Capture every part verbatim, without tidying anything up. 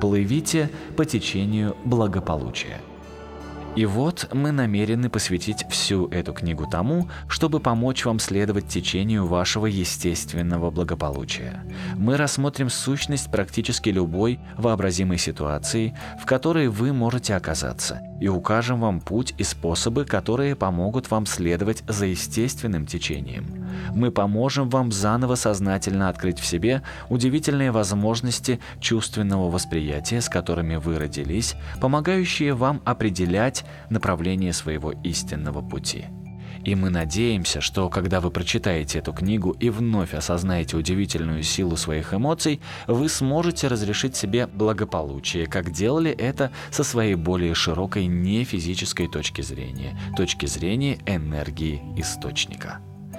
Плывите по течению благополучия. И вот мы намерены посвятить всю эту книгу тому, чтобы помочь вам следовать течению вашего естественного благополучия. Мы рассмотрим сущность практически любой вообразимой ситуации, в которой вы можете оказаться, и укажем вам путь и способы, которые помогут вам следовать за естественным течением. Мы поможем вам заново сознательно открыть в себе удивительные возможности чувственного восприятия, с которыми вы родились, помогающие вам определять направление своего истинного пути. И мы надеемся, что когда вы прочитаете эту книгу и вновь осознаете удивительную силу своих эмоций, вы сможете разрешить себе благополучие, как делали это со своей более широкой нефизической точки зрения, точки зрения энергии источника.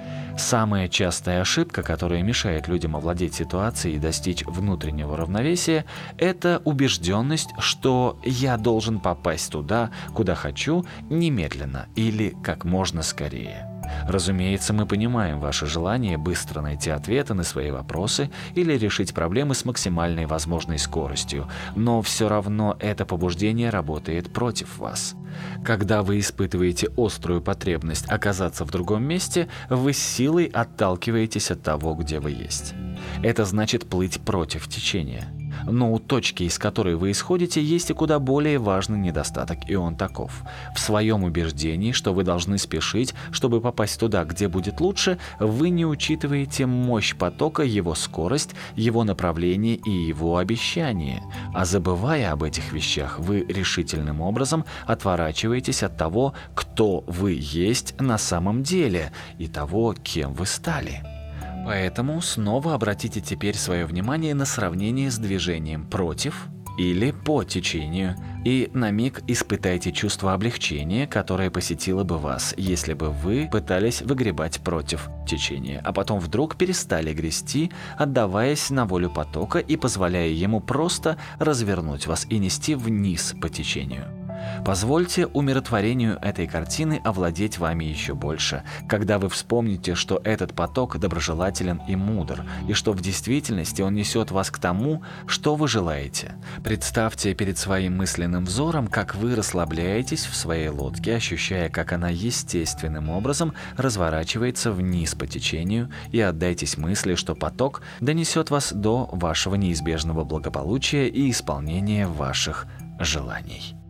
Самая частая ошибка, которая мешает людям овладеть ситуацией и достичь внутреннего равновесия, это убежденность, что я должен попасть туда, куда хочу, немедленно или как можно скорее. Разумеется, мы понимаем ваше желание быстро найти ответы на свои вопросы или решить проблемы с максимальной возможной скоростью, но все равно это побуждение работает против вас. Когда вы испытываете острую потребность оказаться в другом месте, вы с силой отталкиваетесь от того, где вы есть. Это значит плыть против течения. Но у точки, из которой вы исходите, есть и куда более важный недостаток, и он таков. В своем убеждении, что вы должны спешить, чтобы попасть туда, где будет лучше, вы не учитываете мощь потока, его скорость, его направление и его обещание. А забывая об этих вещах, вы решительным образом отворачиваетесь от того, кто вы есть на самом деле, и того, кем вы стали. Поэтому снова обратите теперь свое внимание на сравнение с движением против или по течению, и на миг испытайте чувство облегчения, которое посетило бы вас, если бы вы пытались выгребать против течения, а потом вдруг перестали грести, отдаваясь на волю потока и позволяя ему просто развернуть вас и нести вниз по течению. Позвольте умиротворению этой картины овладеть вами еще больше, когда вы вспомните, что этот поток доброжелателен и мудр, и что в действительности он несет вас к тому, что вы желаете. Представьте перед своим мысленным взором, как вы расслабляетесь в своей лодке, ощущая, как она естественным образом разворачивается вниз по течению, и отдайтесь мысли, что поток донесет вас до вашего неизбежного благополучия и исполнения ваших желаний.